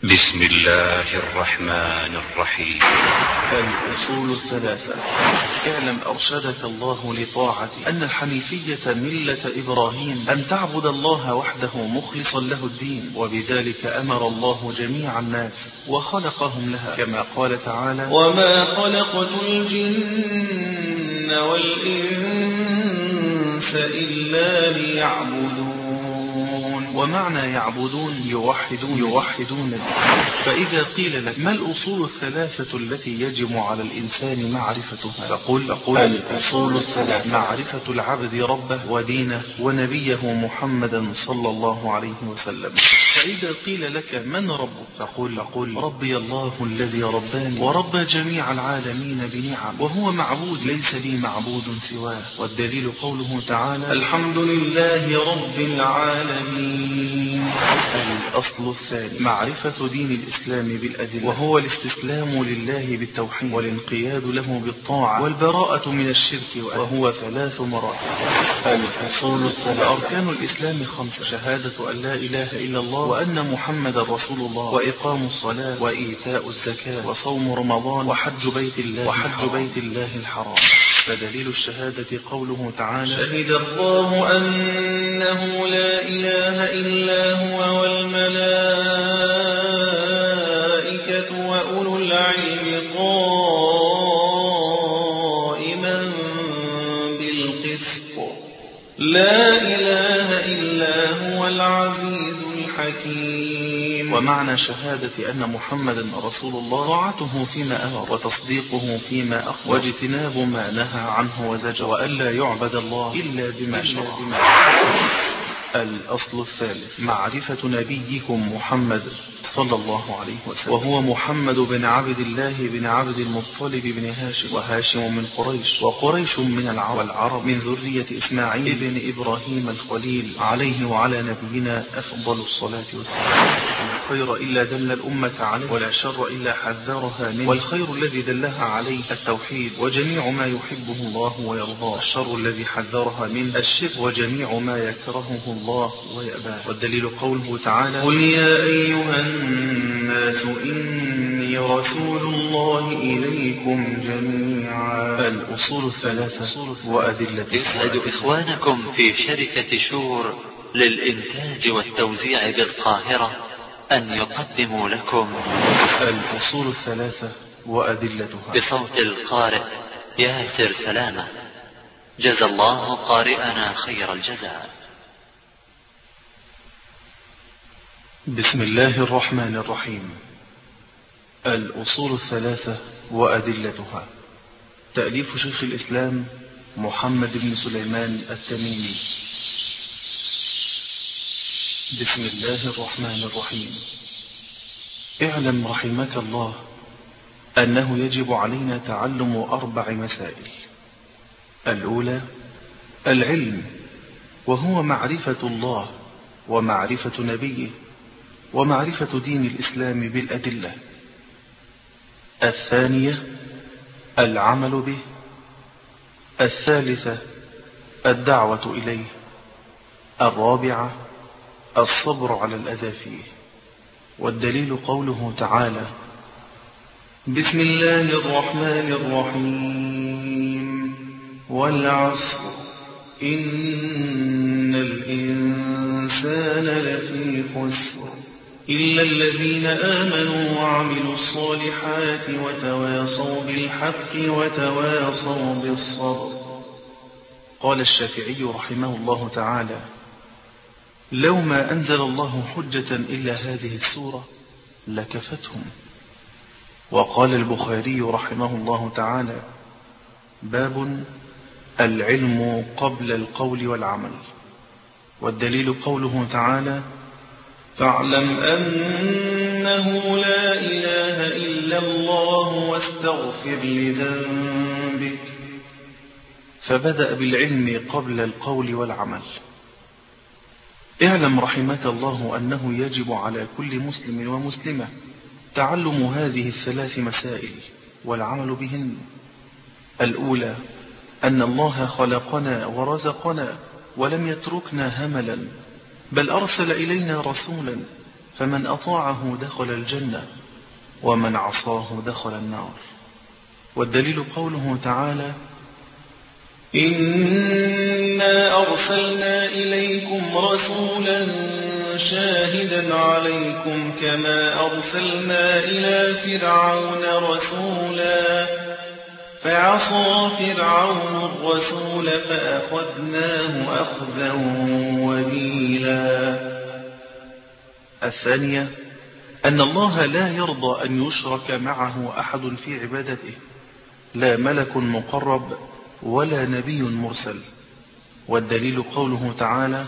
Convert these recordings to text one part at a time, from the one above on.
بسم الله الرحمن الرحيم. الأصول الثلاثة. اعلم أرشدك الله لطاعته أن الحنيفية ملة إبراهيم، أن تعبد الله وحده مخلصا له الدين، وبذلك أمر الله جميع الناس وخلقهم لها، كما قال تعالى: وما خلقت الجن والإنس إلا ليعبدون. ومعنى يعبدون يوحدون. فإذا قيل لك: ما الأصول الثلاثة التي يجب على الإنسان معرفتها؟ فقل الأصول الثلاثة: معرفة العبد ربه ودينه ونبيه محمدا صلى الله عليه وسلم. فإذا قيل لك: من ربك؟ فقل ربي الله الذي رباني ورب جميع العالمين بنعم، وهو معبود ليس لي معبود سواه. والدليل قوله تعالى: الحمد لله رب العالمين. الأصل الثاني: معرفة دين الإسلام بالأدلة، وهو الاستسلام لله بالتوحيد والانقياد له بالطاعة والبراءة من الشرك، وهو 3 مراتب. الأصول الثلاثة: أركان الإسلام 5: شهادة أن لا إله إلا الله وأن محمد رسول الله، وإقام الصلاة، وإيتاء الزكاة، وصوم رمضان، وحج بيت الله الحرام. فدليل الشهادة قوله تعالى: شهد الله أنه لا إله إلا هو والملائكة وأولو العلم قائما بالقسط لا إله إلا هو العزيز الحكيم. ومعنى شهادة أن محمدا رسول الله طاعته فيما أمر، وتصديقه فيما أخبر، واجتناب ما نهى عنه وزجر، وألا يعبد الله إلا بما شرع. الأصل الثالث: معرفة نبيكم محمد صلى الله عليه وسلم، وهو محمد بن عبد الله بن عبد المطلب بن هاشم، وهاشم من قريش، وقريش من العرب، والعرب من ذرية إسماعيل بن إبراهيم الخليل عليه وعلى نبينا أفضل الصلاة والسلام. الخير إلا دل الأمة عليه، ولا شر إلا حذرها منه، والخير الذي دلها عليه التوحيد وجميع ما يحبه الله ويرضاه، الشر الذي حذرها منه الشرك وجميع ما يكرهه الله ويأباه. والدليل قوله تعالى: قل يا أيها الناس إني رسول الله إليكم جميعا. الأصول الثلاثة وأدلة. يسعد إخوانكم في شركة شور للإنتاج والتوزيع بالقاهرة أن يقدموا لكم الأصول الثلاثة وأدلتها بصوت القارئ ياسر سلامة، جزى الله قارئنا خير الجزاء. بسم الله الرحمن الرحيم. الأصول الثلاثة وأدلتها، تأليف شيخ الإسلام محمد بن سليمان التميمي. بسم الله الرحمن الرحيم. اعلم رحمك الله أنه يجب علينا تعلم 4 مسائل. الأولى: العلم، وهو معرفة الله ومعرفة نبيه ومعرفة دين الإسلام بالأدلة. الثانية: العمل به. الثالثة: الدعوة إليه. الرابعة: الصبر على الأذى فيه. والدليل قوله تعالى: بسم الله الرحمن الرحيم والعصر إن الإنسان لفي خسر إلا الذين آمنوا وعملوا الصالحات وتواصوا بالحق وتواصوا بالصبر. قال الشافعي رحمه الله تعالى: لو ما أنزل الله حجة إلا هذه السورة لكفتهم. وقال البخاري رحمه الله تعالى: باب العلم قبل القول والعمل. والدليل قوله تعالى: فاعلم أنه لا إله إلا الله واستغفر لذنبك. فبدأ بالعلم قبل القول والعمل. اعلم رحمك الله أنه يجب على كل مسلم ومسلمة تعلم هذه 3 مسائل والعمل بهن. الأولى: أن الله خلقنا ورزقنا ولم يتركنا هملا، بل أرسل إلينا رسولا فمن أطاعه دخل الجنة ومن عصاه دخل النار. والدليل قوله تعالى: إنا أرسلنا إليكم رسولا شاهدا عليكم كما أرسلنا إلى فرعون رسولا فعصى فرعون الرسول فأخذناه أخذا وبيلا. الثانية أن الله لا يرضى أن يشرك معه أحد في عبادته، لا ملك مقرب ولا نبي مرسل. والدليل قوله تعالى: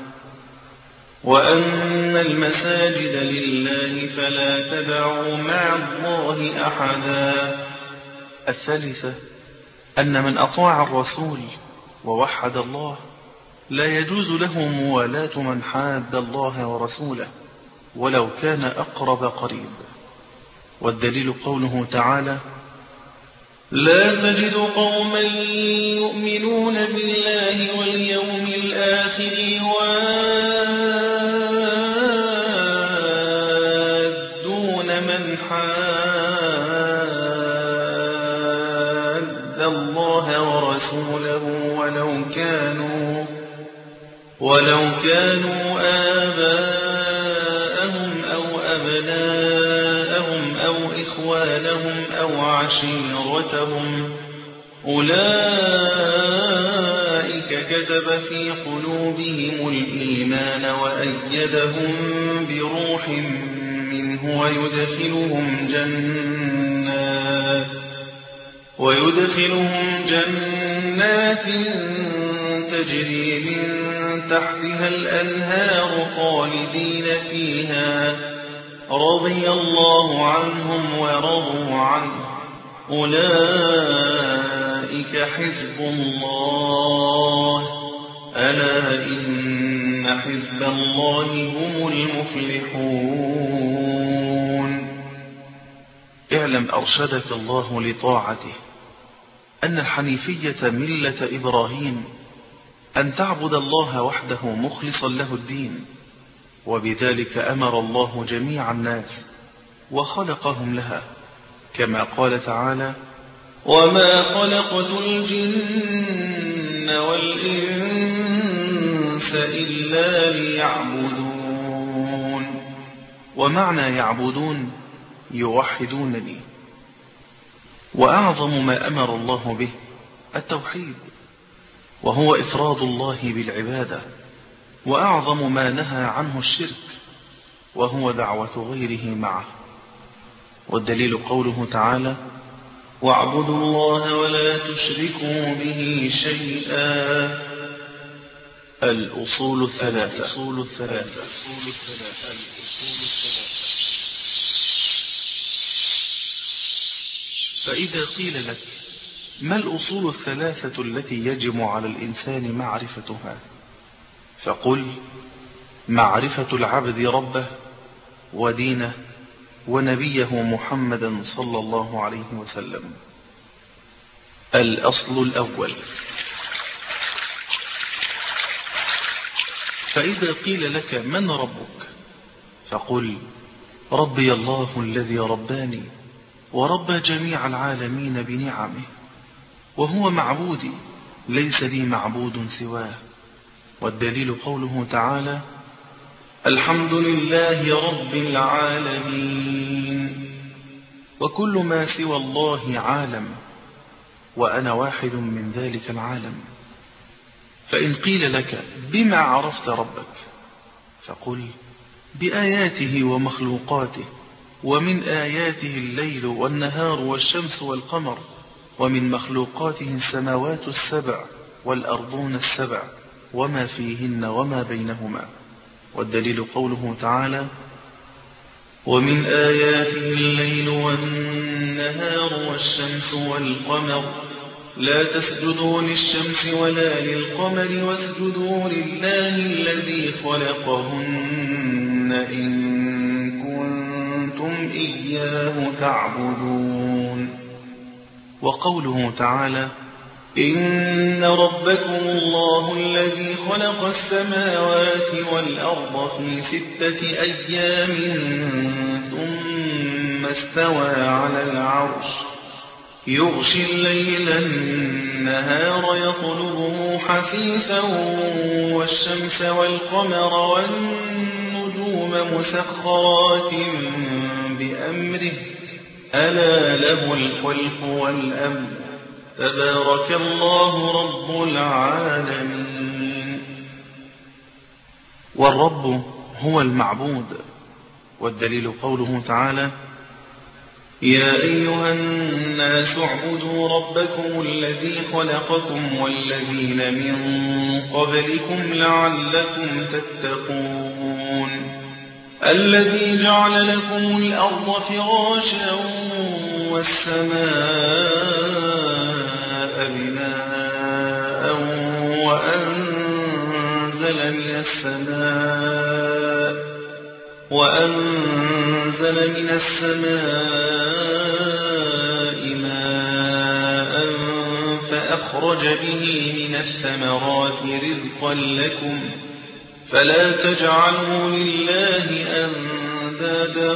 وأن المساجد لله فلا تدعوا مع الله أحدا. الثالثة أن من أطاع الرسول ووحد الله لا يجوز له موالاة من حاد الله ورسوله ولو كان أقرب قريب. والدليل قوله تعالى: لا تجد قوما يؤمنون بالله واليوم الآخر يوادون من حاد الله ورسوله ولو كانوا آباءهم أو أبناءهم أو إخوانهم أو عشيرتهم أولئك كتب في قلوبهم الإيمان وأيدهم بروح منه ويدخلهم جنات تجري من تحتها الأنهار خالدين فيها رضي الله عنهم ورضوا عنه أولئك حزب الله ألا إن حزب الله هم المفلحون. اعلم أرشدك الله لطاعته أن الحنيفية ملة إبراهيم أن تعبد الله وحده مخلصا له الدين، وبذلك أمر الله جميع الناس وخلقهم لها، كما قال تعالى: وما خلقت الجن والإنس إلا ليعبدون. ومعنى يعبدون يوحدونني. وأعظم ما أمر الله به التوحيد، وهو إفراد الله بالعبادة، وأعظم ما نهى عنه الشرك، وهو دعوة غيره معه. والدليل قوله تعالى: واعبدوا الله ولا تشركوا به شيئا. الأصول الثلاثة. فإذا قيل لك: ما الأصول الثلاثة التي يجب على الإنسان معرفتها؟ فقل: معرفة العبد ربه ودينه ونبيه محمدا صلى الله عليه وسلم. الأصل الأول: فإذا قيل لك: من ربك؟ فقل: ربي الله الذي رباني وربى جميع العالمين بنعمه، وهو معبودي ليس لي معبود سواه. والدليل قوله تعالى: الحمد لله رب العالمين. وكل ما سوى الله عالم، وأنا واحد من ذلك العالم. فإن قيل لك: بما عرفت ربك؟ فقل: بآياته ومخلوقاته، ومن آياته الليل والنهار والشمس والقمر، ومن مخلوقاته السماوات السبع والأرضون السبع وما فيهن وما بينهما. والدليل قوله تعالى: ومن آياته الليل والنهار والشمس والقمر لا تسجدوا للشمس ولا للقمر واسجدوا لله الذي خلقهن إن كنتم إياه تعبدون. وقوله تعالى: إن ربكم الله الذي خلق السماوات والأرض في 6 أيام ثم استوى على العرش يغشي الليل النهار يطلبه حثيثا والشمس والقمر والنجوم مسخرات بأمره ألا له الخلق والأمر تبارك الله رب العالمين. والرب هو المعبود، والدليل قوله تعالى: يا أيها الناس اعبدوا ربكم الذي خلقكم والذين من قبلكم لعلكم تتقون الذي جعل لكم الأرض فراشا والسماء بناء وأنزل من السماء ماء فأخرج به من الثمرات رزقا لكم فلا تجعلوا لله أندادا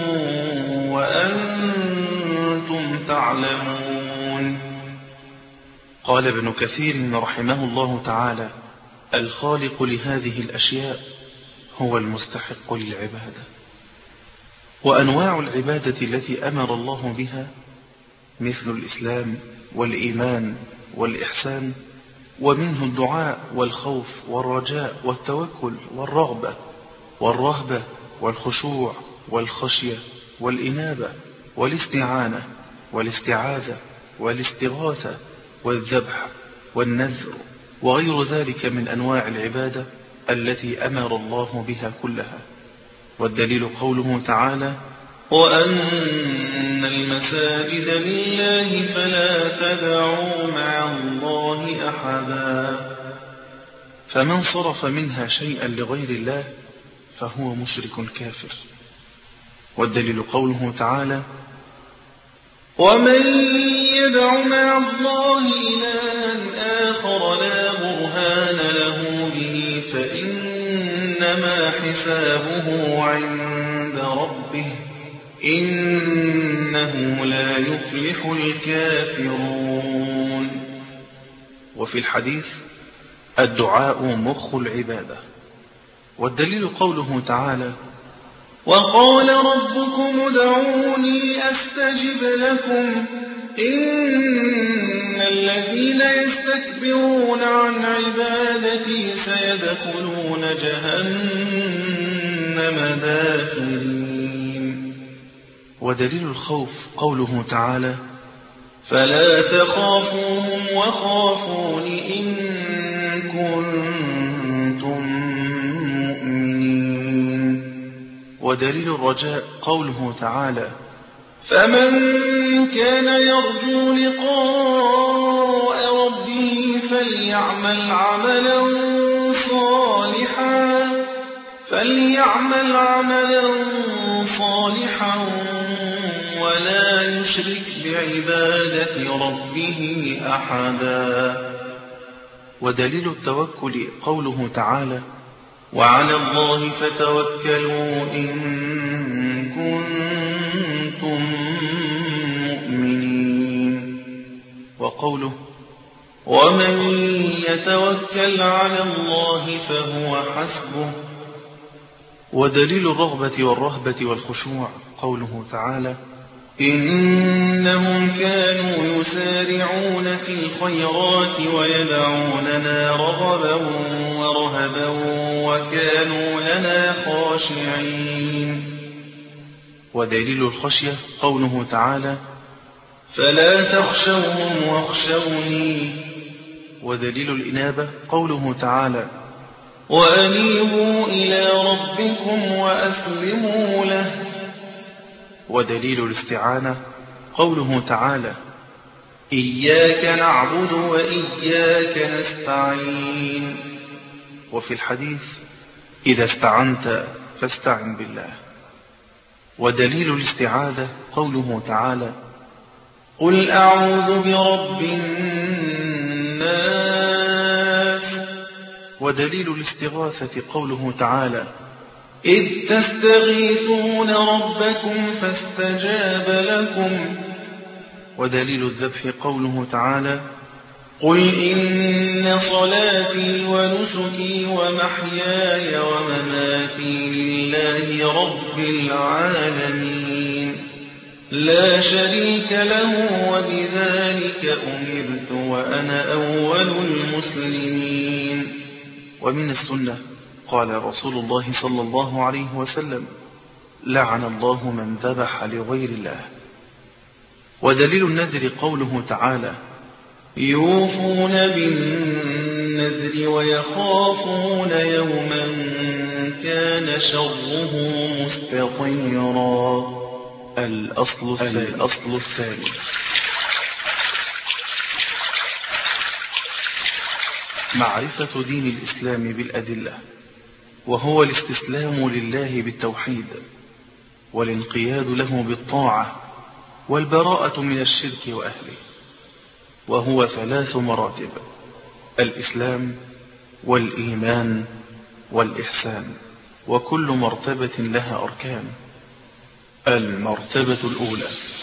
وأنتم تعلمون. قال ابن كثير رحمه الله تعالى: الخالق لهذه الأشياء هو المستحق للعبادة. وأنواع العبادة التي أمر الله بها مثل الإسلام والإيمان والإحسان، ومنه الدعاء والخوف والرجاء والتوكل والرغبة والرهبة والخشوع والخشية والإنابة والاستعانة والاستعاذة والاستغاثة والذبح والنذر وغير ذلك من أنواع العبادة التي أمر الله بها كلها. والدليل قوله تعالى: وأن المساجد لله فلا تدعوا مع الله أحدا. فمن صرف منها شيئا لغير الله فهو مشرك كافر. والدليل قوله تعالى: ومن يدع مع الله إلها آخر لا برهان له به فإنما حسابه عند ربه إنه لا يفلح الكافرون. وفي الحديث: الدعاء مخ العبادة. والدليل قوله تعالى: وقال ربكم ادعوني أستجب لكم إن الذين يستكبرون عن عبادتي سيدخلون جهنم داخرين. ودليل الخوف قوله تعالى: فلا تخافوهم وخافون إن كنتم مؤمنين. ودليل الرجاء قوله تعالى: فمن كان يرجو لقاء ربه فليعمل عملا صالحا ولا يشرك بعبادة ربه أحدا. ودليل التوكل قوله تعالى: وعلى الله فتوكلوا إن كنتم مؤمنين. وقوله: ومن يتوكل على الله فهو حسبه. ودليل الرغبة والرهبة والخشوع قوله تعالى: إنهم كانوا يسارعون في الخيرات ويدعوننا رغبا ورهبا وكانوا لنا خاشعين. ودليل الخشية قوله تعالى: فلا تخشوهم واخشوني. ودليل الإنابة قوله تعالى: وأنيبوا إلى ربكم وأسلموا له. ودليل الاستعانة قوله تعالى: إياك نعبد وإياك نستعين. وفي الحديث: إذا استعنت فاستعن بالله. ودليل الاستعاذة قوله تعالى: قل أعوذ برب الناس ودليل الاستغاثة قوله تعالى: إذ تستغيثون ربكم فاستجاب لكم. ودليل الذبح قوله تعالى: قل إن صلاتي ونسكي ومحياي ومماتي لله رب العالمين لا شريك له وبذلك أمرت وأنا أول المسلمين. ومن السنة قال رسول الله صلى الله عليه وسلم: لعن الله من ذبح لغير الله. ودليل النذر قوله تعالى: يوفون بالنذر ويخافون يوما كان شره مستطيرا. الأصل الثاني معرفة دين الإسلام بالأدلة، وهو الاستسلام لله بالتوحيد، والانقياد له بالطاعة، والبراءة من الشرك وأهله. وهو 3 مراتب: الإسلام والإيمان والإحسان، وكل مرتبة لها أركان. المرتبة الأولى: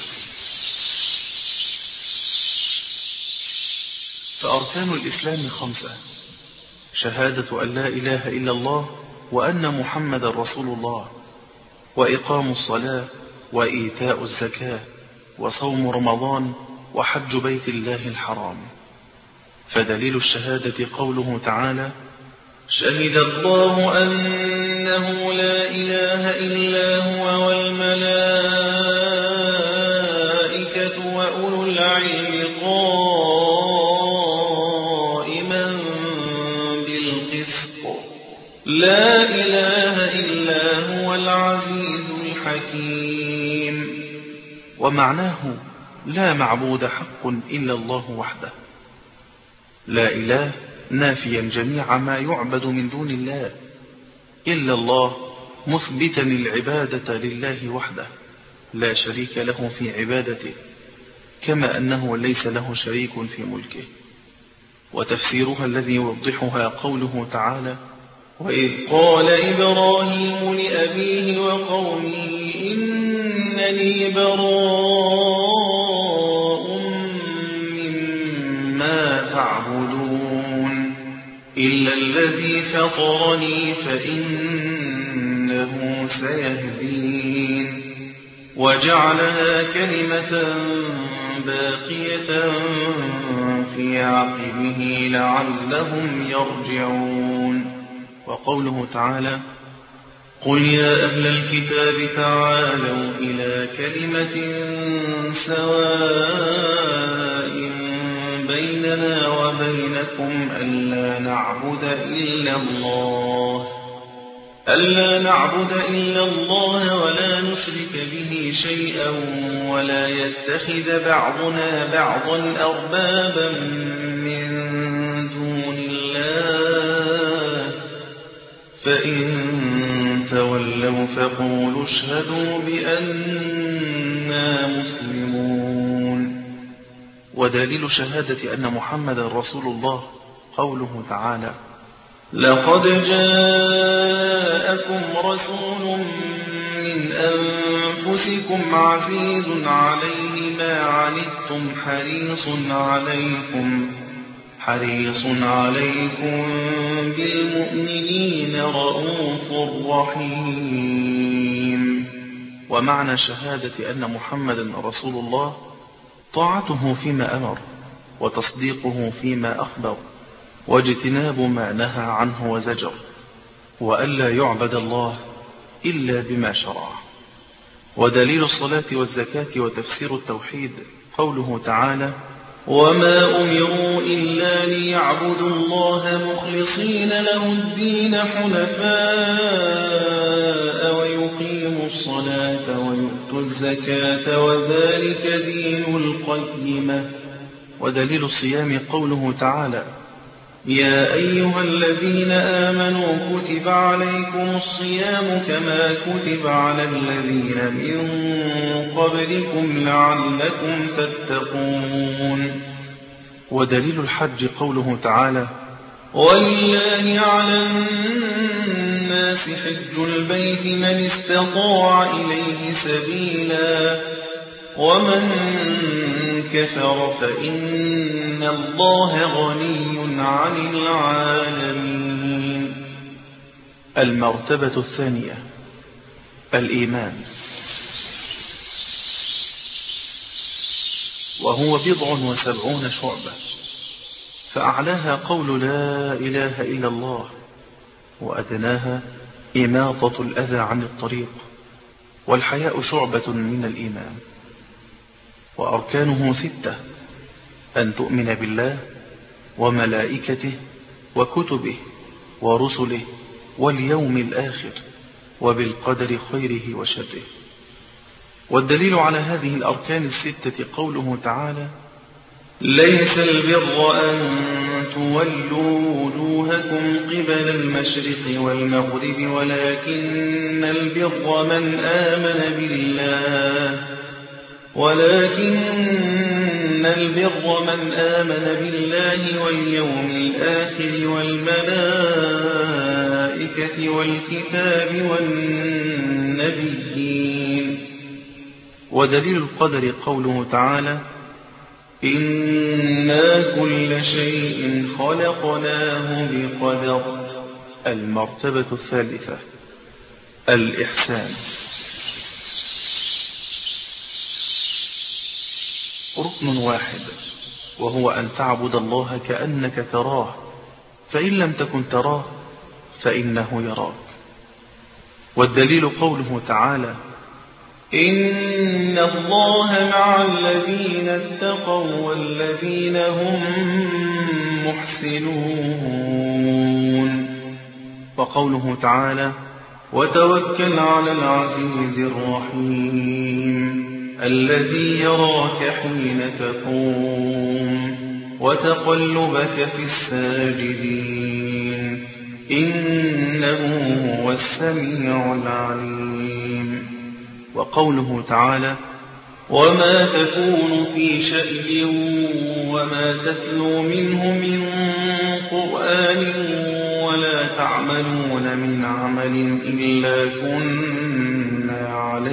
فأركان الإسلام 5: شهادة أن لا إله إلا الله وأن محمد رسول الله، وإقام الصلاة، وإيتاء الزكاة، وصوم رمضان، وحج بيت الله الحرام. فدليل الشهادة قوله تعالى: شهد الله أنه لا إله إلا هو والملائكة وأولو العلم قائما بالقسط لا إله إلا هو العزيز الحكيم. ومعناه: لا معبود حق إلا الله وحده. لا إله نافيا جميع ما يعبد من دون الله، إلا الله مثبتا العبادة لله وحده لا شريك له في عبادته، كما أنه ليس له شريك في ملكه. وتفسيرها الذي يوضحها قوله تعالى: وإذ قال إبراهيم لأبيه وقومه إنني براء مما تعبدون إلا الذي فطرني فإنه سيهدين. وجعلها كلمة باقية في عقبه لعلهم يرجعون. وقوله تعالى: قل يا أهل الكتاب تعالوا إلى كلمة سواء بيننا وبينكم ألا نعبد إلا الله ولا نشرك به شيئا ولا يتخذ بعضنا بعضا أربابا من دون الله فإن تولوا فقولوا اشهدوا بأننا مسلمون. ودليل شهادة أن محمد رسول الله قوله تعالى: لقد جاءكم رسول من أنفسكم عزيز عليه ما عنتم حريص عليكم بالمؤمنين رؤوف رحيم. ومعنى شهادة أن محمد رسول الله طاعته فيما أمر، وتصديقه فيما أخبر، واجتناب ما نهى عنه وزجر، وألا يعبد الله إلا بما شرع. ودليل الصلاة والزكاة وتفسير التوحيد قوله تعالى: وما أمروا إلا ليعبدوا الله مخلصين له الدين حنفاء ويقيموا الصلاة ويؤتوا الزكاة وذلك دين القيمة. ودليل الصيام قوله تعالى: يا أيها الذين آمنوا كتب عليكم الصيام كما كتب على الذين من قبلكم لعلكم تتقون. ودليل الحج قوله تعالى: ولله على الناس حج البيت من استطاع إليه سبيلا ومن كفر فإن الله غني عن العالمين. المرتبة الثانية الإيمان، وهو 70 شعبة، فأعلاها قول لا إله إلا الله، وأدناها إماطة الأذى عن الطريق، والحياء شعبة من الإيمان. وأركانه 6: أن تؤمن بالله وملائكته وكتبه ورسله واليوم الآخر وبالقدر خيره وشره. والدليل على هذه الأركان 6 قوله تعالى: ليس البر أن تولوا وجوهكم قبل المشرق والمغرب ولكن البر من آمن بالله واليوم الآخر والملائكة والكتاب والنبيين. ودليل القدر قوله تعالى: إنا كل شيء خلقناه بقدر. المرتبة الثالثة الإحسان، ركن واحد، وهو أن تعبد الله كأنك تراه، فإن لم تكن تراه فإنه يراك. والدليل قوله تعالى: إن الله مع الذين اتقوا والذين هم محسنون. وقوله تعالى: وتوكل على العزيز الرحيم الذي يراك حين تقوم وتقلبك في الساجدين إنه هو السميع العليم. وقوله تعالى: وما تكون في شأن وما تتلو منه من قرآن ولا تعملون من عمل إلا كنا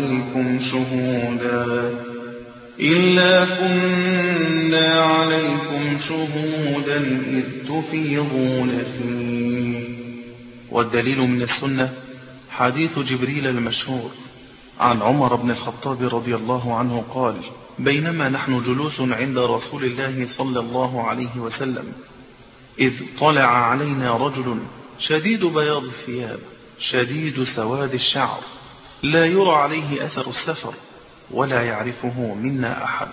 عليكم شهودا إذ تفيضون فيه. والدليل من السنة حديث جبريل المشهور عن عمر بن الخطاب رضي الله عنه قال: بينما نحن جلوس عند رسول الله صلى الله عليه وسلم إذ طلع علينا رجل شديد بياض الثياب شديد سواد الشعر لا يرى عليه أثر السفر ولا يعرفه منا أحد،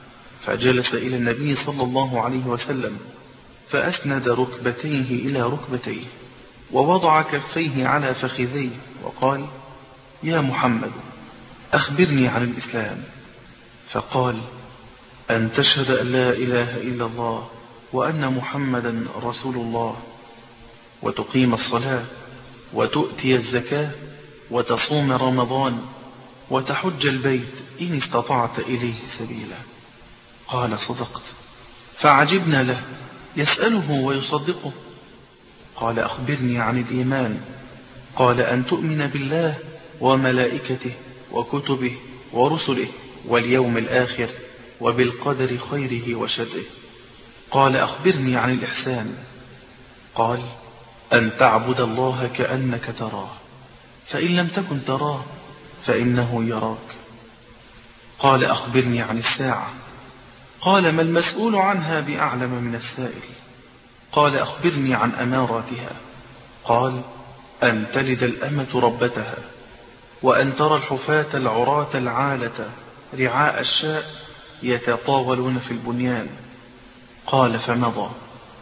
فجلس إلى النبي صلى الله عليه وسلم فأسند ركبتيه إلى ركبتيه ووضع كفيه على فخذيه وقال: يا محمد أخبرني عن الإسلام. فقال: أن تشهد أن لا إله إلا الله وأن محمدا رسول الله، وتقيم الصلاة، وتؤتي الزكاة، وتصوم رمضان، وتحج البيت إن استطعت إليه سبيلا. قال: صدقت. فعجبنا له يسأله ويصدقه. قال: أخبرني عن الإيمان. قال: أن تؤمن بالله وملائكته وكتبه ورسله واليوم الآخر وبالقدر خيره وشره. قال: أخبرني عن الإحسان. قال: أن تعبد الله كأنك تراه، فإن لم تكن تراه فإنه يراك. قال: أخبرني عن الساعة. قال: ما المسؤول عنها بأعلم من السائل. قال: أخبرني عن أماراتها. قال: أن تلد الأمة ربتها، وأن ترى الحفاة العراة العالة رعاء الشاء يتطاولون في البنيان. قال: فمضى.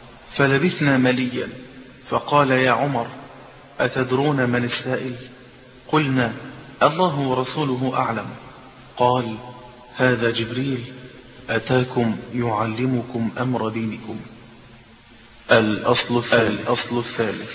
فلبثنا مليا، فقال: يا عمر أتدرون من السائل؟ قلنا: الله ورسوله أعلم. قال: هذا جبريل أتاكم يعلمكم أمر دينكم. الأصل الثالث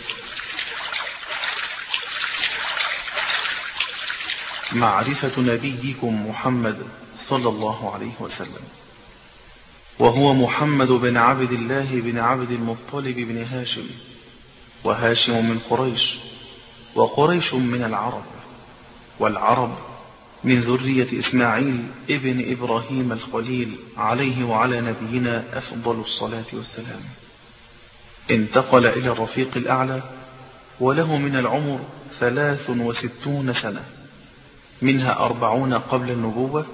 معرفة نبيكم محمد صلى الله عليه وسلم. وهو محمد بن عبد الله بن عبد المطلب بن هاشم، وهاشم من قريش، وقريش من العرب، والعرب من ذرية إسماعيل ابن إبراهيم الخليل عليه وعلى نبينا أفضل الصلاة والسلام. انتقل إلى الرفيق الأعلى وله من العمر 63 سنة، منها 40 قبل النبوة،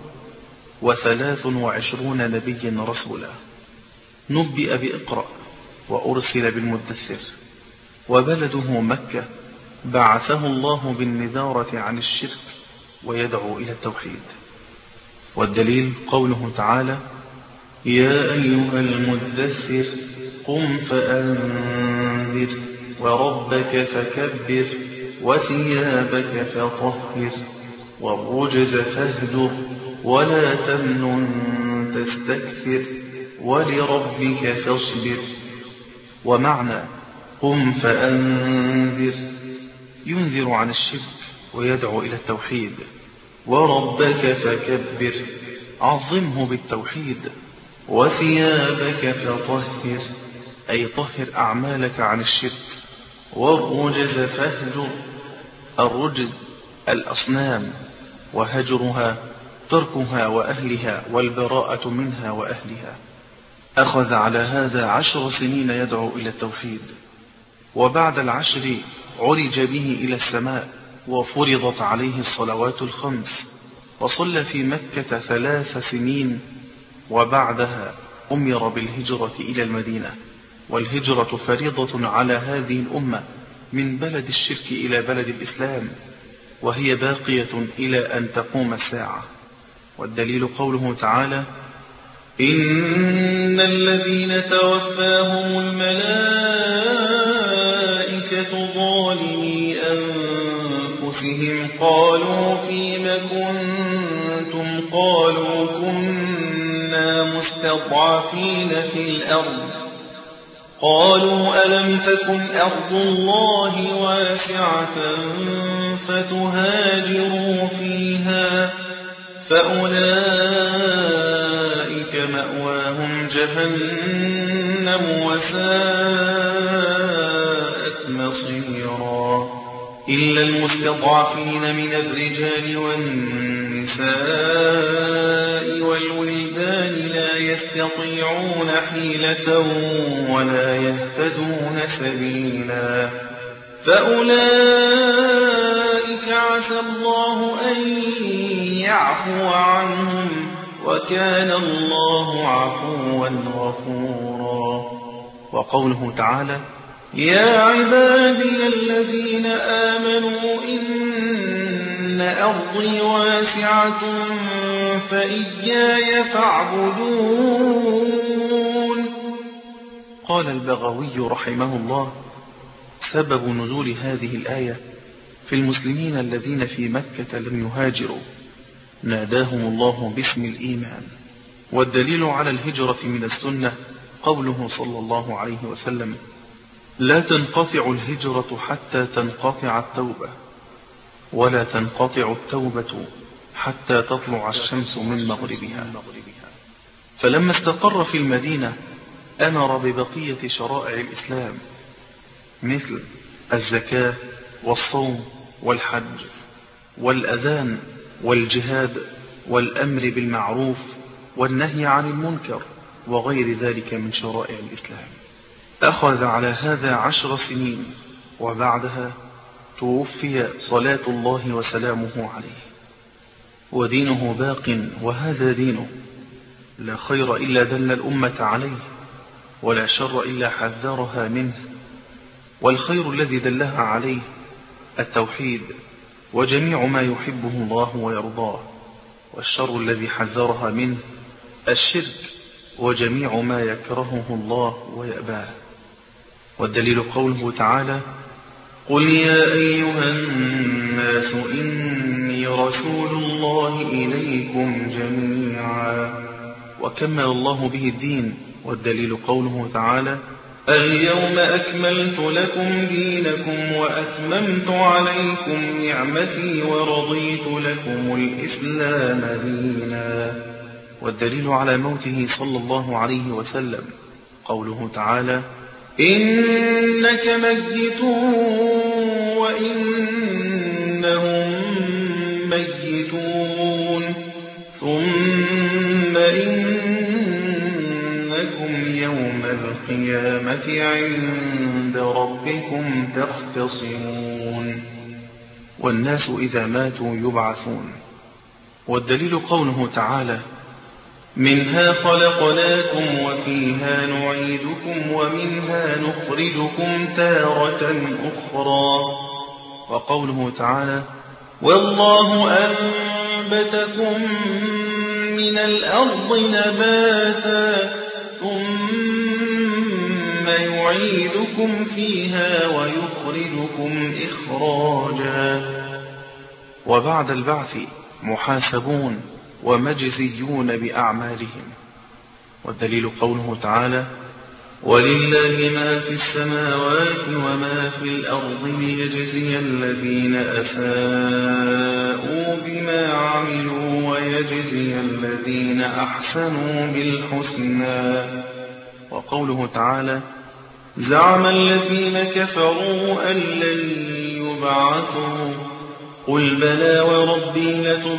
و23 نبيا رسولا. نبئ بإقرأ وأرسل بالمدثر، وبلده مكة بعثه الله بالنذارة عن الشرك ويدعو إلى التوحيد. والدليل قوله تعالى: يا أيها المدثر قم فأنذر وربك فكبر وثيابك فطهر والرجز فاهجر ولا تمنن تستكثر ولربك فاصبر. ومعنى قم فأنذر ينذر عن الشرك ويدعو إلى التوحيد، وربك فكبر عظمه بالتوحيد، وثيابك فطهر أي طهر أعمالك عن الشرك، والرجز فاهجر. الرجز الأصنام، وهجرها تركها وأهلها والبراءة منها وأهلها. أخذ على هذا 10 سنين يدعو إلى التوحيد، وبعد ال10 عرج به إلى السماء وفرضت عليه الصلوات ال5، وصلى في مكة 3 سنين، وبعدها أمر بالهجرة إلى المدينة. والهجرة فريضة على هذه الأمة من بلد الشرك إلى بلد الإسلام، وهي باقية إلى أن تقوم الساعة. والدليل قوله تعالى: إن الذين توفاهم الملائكة ظالمي أنفسهم قالوا فيم كنتم قالوا كنا مستضعفين في الأرض قالوا ألم تكن أرض الله واسعة فتهاجروا فيها فأولئك مأواهم جهنم وساءت مصيرا. إلا المستضعفين من الرجال والنساء والولدان لا يستطيعون حيلة ولا يهتدون سبيلا فأولئك عسى الله أن يعفو عنهم وكان الله عفوا غفورا. وقوله تعالى: يا عبادي الذين آمنوا إن أرضي واسعة فإياي فاعبدون. قال البغوي رحمه الله: سبب نزول هذه الآية في المسلمين الذين في مكة لم يهاجروا، ناداهم الله باسم الإيمان. والدليل على الهجرة من السنة قوله صلى الله عليه وسلم: لا تنقطع الهجرة حتى تنقطع التوبة، ولا تنقطع التوبة حتى تطلع الشمس من مغربها. فلما استقر في المدينة أمر ببقية شرائع الإسلام مثل الزكاة والصوم والحج والأذان والجهاد والأمر بالمعروف والنهي عن المنكر وغير ذلك من شرائع الإسلام. أخذ على هذا 10 سنين، وبعدها توفي صلاة الله وسلامه عليه، ودينه باق وهذا دينه، لا خير إلا دل الأمة عليه، ولا شر إلا حذرها منه. والخير الذي دلها عليه التوحيد وجميع ما يحبه الله ويرضاه، والشر الذي حذرها منه الشرك وجميع ما يكرهه الله ويأباه. والدليل قوله تعالى: قل يا أيها الناس إني رسول الله إليكم جميعا. وكمل الله به الدين. والدليل قوله تعالى: اليوم أكملت لكم دينكم وأتممت عليكم نعمتي ورضيت لكم الإسلام دينا. والدليل على موته صلى الله عليه وسلم قوله تعالى: إنك ميت وإنهم ميتون ثم إنكم يوم القيامة عند ربكم تختصمون. والناس إذا ماتوا يبعثون. والدليل قوله تعالى: منها خلقناكم وفيها نعيدكم ومنها نخرجكم تارة أخرى. وقوله تعالى: والله أنبتكم من الأرض نباتا ثم يعيدكم فيها ويخرجكم إخراجا. وبعد البعث محاسبون ومجزيون بأعمالهم. والدليل قوله تعالى: ولله ما في السماوات وما في الأرض ليجزي الذين أساءوا بما عملوا ويجزي الذين أحسنوا بالحسنى. وقوله تعالى: زعم الذين كفروا أن لن يبعثوا قل بلى وربي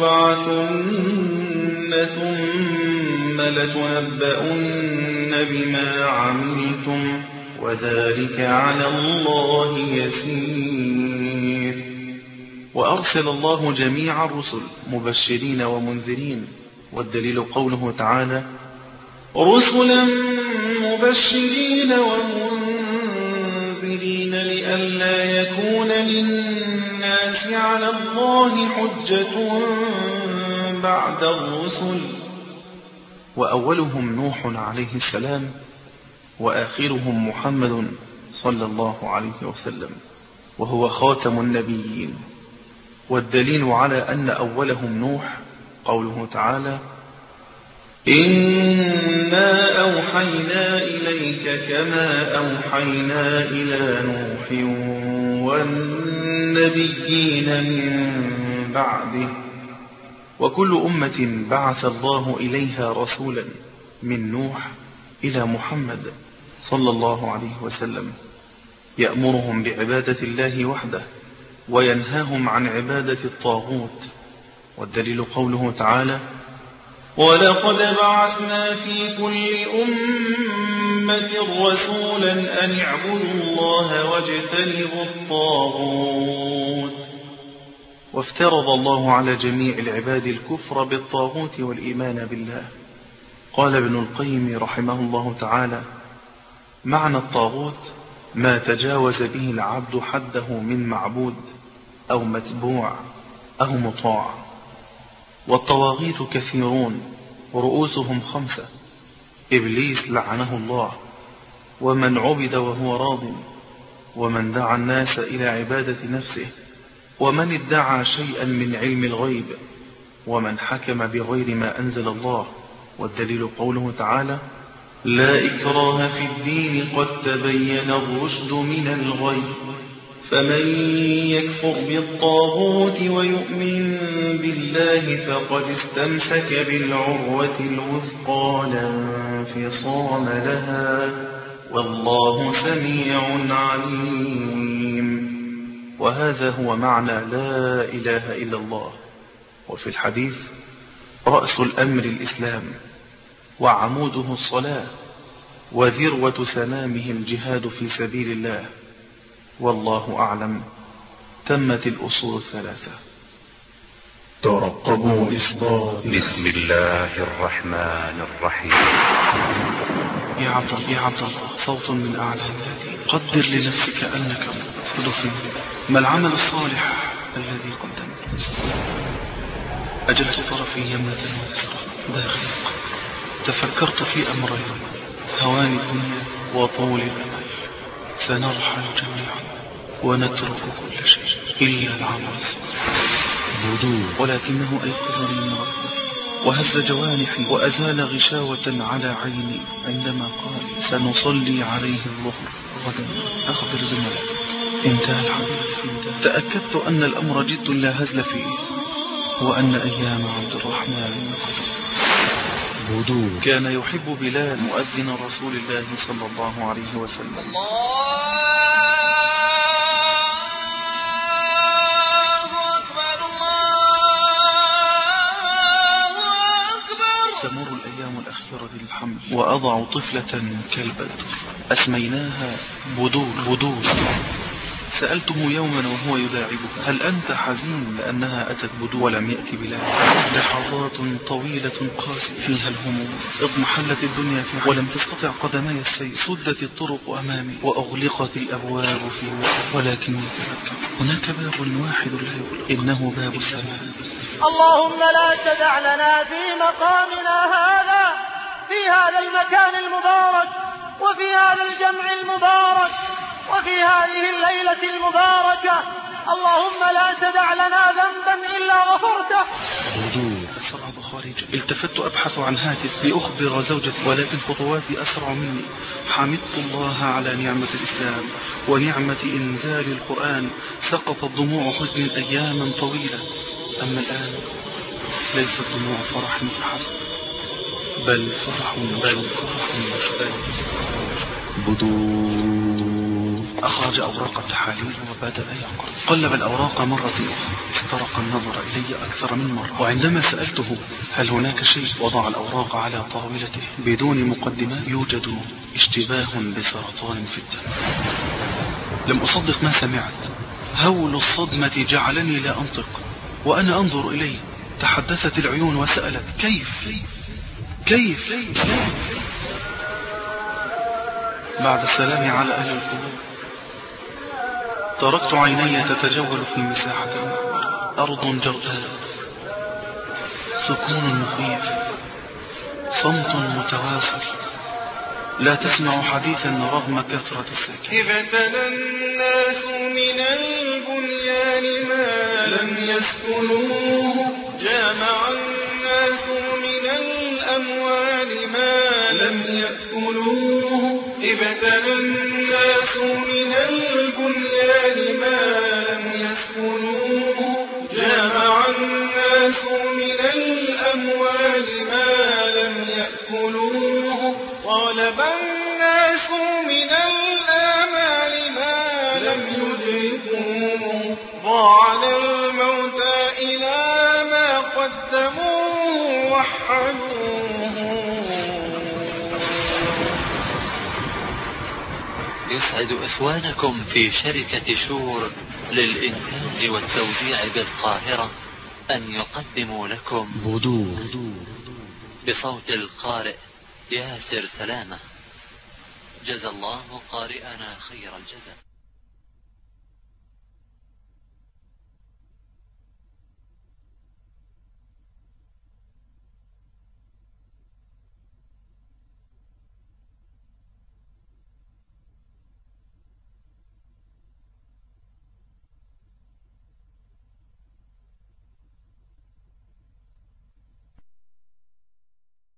لتبعثن ثم لتنبؤن بما عملتم وذلك على الله يسير. وأرسل الله جميع الرسل مبشرين ومنذرين. والدليل قوله تعالى: رسلا مبشرين ومنذرين لئلا يكون للناس على الله حجة بعد الرسل. وأولهم نوح عليه السلام وآخرهم محمد صلى الله عليه وسلم وهو خاتم النبيين. والدليل على أن أولهم نوح قوله تعالى: إنا أوحينا إليك كما أوحينا إلى نوح والنبيين من بعده. وكل أمة بعث الله إليها رسولا من نوح إلى محمد صلى الله عليه وسلم يأمرهم بعبادة الله وحده وينهاهم عن عبادة الطاغوت. والدليل قوله تعالى: ولقد بعثنا في كل أمة رسولا أن اعبدوا الله واجتنبوا الطاغوت. وافترض الله على جميع العباد الكفر بالطاغوت والإيمان بالله. قال ابن القيم رحمه الله تعالى: معنى الطاغوت ما تجاوز به العبد حده من معبود أو متبوع أو مطاع. والطواغيت كثيرون ورؤوسهم 5: إبليس لعنه الله، ومن عبد وهو راض، ومن دعا الناس إلى عبادة نفسه، ومن ادعى شيئا من علم الغيب، ومن حكم بغير ما أنزل الله. والدليل قوله تعالى: لا إكراه في الدين قد تبين الرشد من الغي فمن يكفر بالطاغوت ويؤمن بالله فقد استمسك بالعروة الوثقى لا انفصام لها والله سميع عليم. وهذا هو معنى لا إله إلا الله. وفي الحديث: رأس الأمر الإسلام، وعموده الصلاة، وذروة سنامه الجهاد في سبيل الله. والله أعلم. تمت الأصول 3. ترقبوا إصدار بسم الله الرحمن الرحيم. يا عبد الله، صوت من أعلى الذي قدر لنفسك أنك تدفن. ما العمل الصالح الذي قدمت؟ أجلت طرفي يمنة ويسرا داخل القبر. تفكرت في أمرين: هوان الدنيا وطول الأمل. سنرحل جميعا ونترك كل شيء إلا العمل الصالح. ولكنه أيقظني من ربي وهز جوانحي وأزال غشاوة على عيني عندما قال: سنصلي عليه الظهر غدا، أخبر زملائك. انتهى الحديث. تأكدت أن الأمر جد لا هزل فيه، وأن أيام عبد الرحمن بدور. كان يحب بلال مؤذن رسول الله صلى الله عليه وسلم. تمر الأيام الأخيرة للحمل وأضع طفلة كالبدر أسميناها بدور. سألته يوما وهو يداعبها: هل أنت حزين لأنها أتت بدور ولم يأتي بلال؟ لحظات طويلة قاسية فيها الهموم، اضمحلت الدنيا فيها ولم تستطع قدمي السير، سدت الطرق أمامي وأغلقت الأبواب في وجهي، ولكني تذكرت هناك باب واحد لا يغلق، إنه باب السماء. اللهم لا تدع لنا في مقامنا هذا، في هذا المكان المبارك، وفي هذا الجمع المبارك، وفي هذه الليلة المباركة، اللهم لا تدع لنا ذنبا إلا غفرته. أسرع خارجا، التفت أبحث عن هاتف لأخبر زوجتي، ولكن خطواتي أسرع مني. حمدت الله على نعمة الإسلام ونعمة إنزال القرآن، سقطت دموع حزن أياما طويلة. أما الآن ليست دموع فرح فحسب، بل فرح وشكر. أخرج أوراق التحاليل وبدأ يقرأ. قلب الأوراق مرة أخرى، استرق النظر إلي أكثر من مرة، وعندما سألته هل هناك شيء، وضع الأوراق على طاولته بدون مقدمة. يوجد اشتباه بسرطان في الدم. لم أصدق ما سمعت. هول الصدمة جعلني لا أنطق، وأنا أنظر إليه. تحدثت العيون وسألت: كيف؟ بعد السلام على أهل القلوب، تركت عيني تتجول في مساحة المقبرة. أرض جرداء، سكون مخيف، صمت متواصل، لا تسمع حديثا رغم كثرة السكين. ابتلى الناس من البنيان ما لم يسكنوه، جامع الناس من الأموال ما لم يأكلوه. ابتلى الناس من البنيان ما لم يسكنوه، جامع الناس من الأموال ما لم يأكلوه. طالب الناس من الآمال ما لم يدركوه، ضاع الموتى إلى ما قدموه وحدوه. يسعد إخوانكم في شركة شور للإنتاج والتوزيع بالقاهرة أن يقدموا لكم بدور بصوت القارئ ياسر سلامة. جزى الله قارئنا خير الجزاء.